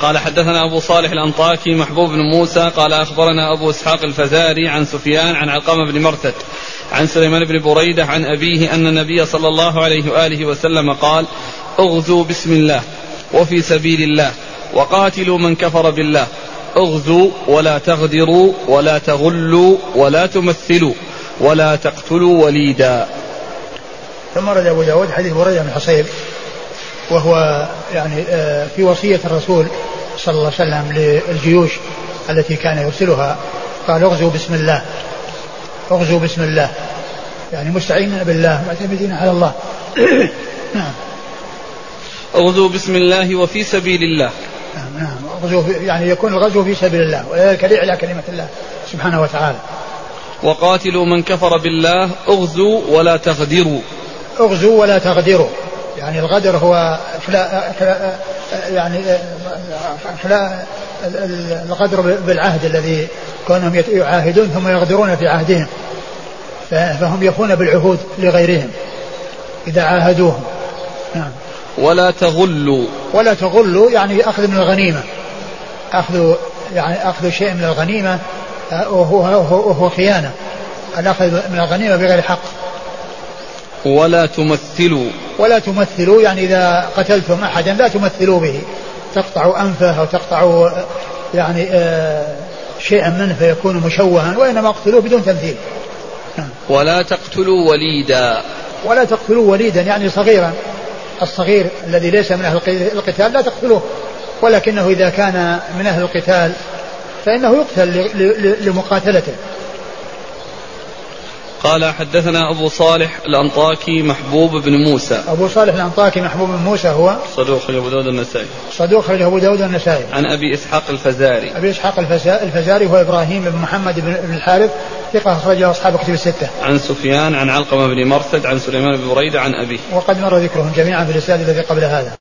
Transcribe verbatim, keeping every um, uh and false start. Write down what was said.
قال حدثنا أبو صالح الأنطاكي محبوب بن موسى قال أخبرنا أبو إسحاق الفزاري عن سفيان عن علقمة بن مرثد عن سليمان بن بريدة عن أبيه أن النبي صلى الله عليه وآله وسلم قال اغزوا بسم الله وفي سبيل الله وقاتلوا من كفر بالله اغزوا ولا تغدروا ولا تغلوا ولا تمثلوا ولا تقتلوا وليدا. ثم رد أبو داود حديث بريدة بن حصيب وهو يعني في وصية الرسول صلى الله عليه وسلم للجيوش التي كان يرسلها قال اغزوا بسم الله اغزوا بسم الله يعني مستعينين بالله معتمدين على الله. نعم اغزوا بسم الله وفي سبيل الله. نعم اغزوا يعني يكون الغزو في سبيل الله وذلك لإعلاء كلمة الله سبحانه وتعالى. وقاتلوا من كفر بالله اغزوا ولا تغدروا. اغزوا ولا تغدروا يعني الغدر هو فلا فلا يعني فلا الغدر بالعهد الذي كونهم يعاهدون ثم يغدرون في عهدهم فهم يفون بالعهود لغيرهم إذا عاهدوهم. نعم. ولا تغلوا ولا تغلوا يعني أخذ من الغنيمة أخذ يعني أخذ شيء من الغنيمة وهو, وهو خيانة الأخذ من الغنيمة بغير حق. ولا تمثلوا ولا تمثلوا يعني إذا قتلتم أحدا لا تمثلوا به تقطعوا أنفه أو تقطعوا يعني آه شيئا منه فيكون مشوها وإنما اقتلوه بدون تمثيل. ولا تقتلوا وليدا. ولا تقتلوا وليدا يعني صغيرا الصغير الذي ليس من أهل القتال لا تقتلوه ولكنه إذا كان من أهل القتال فإنه يقتل لمقاتلته. قال حدثنا أبو صالح الأنطاكي محبوب بن موسى. أبو صالح الأنطاكي محبوب بن موسى هو صدوق أبو داود النسائي. صدوق أبو داود النسائي. عن أبي إسحاق الفزاري. أبي إسحاق الفزاري هو إبراهيم بن محمد بن الحارث ثقة أخرجه أصحاب كتب الستة. عن سفيان عن علقمة بن مرثد عن سليمان بن بريدة عن أبيه. وقد مر ذكرهم جميعا في الإسناد الذي قبل هذا.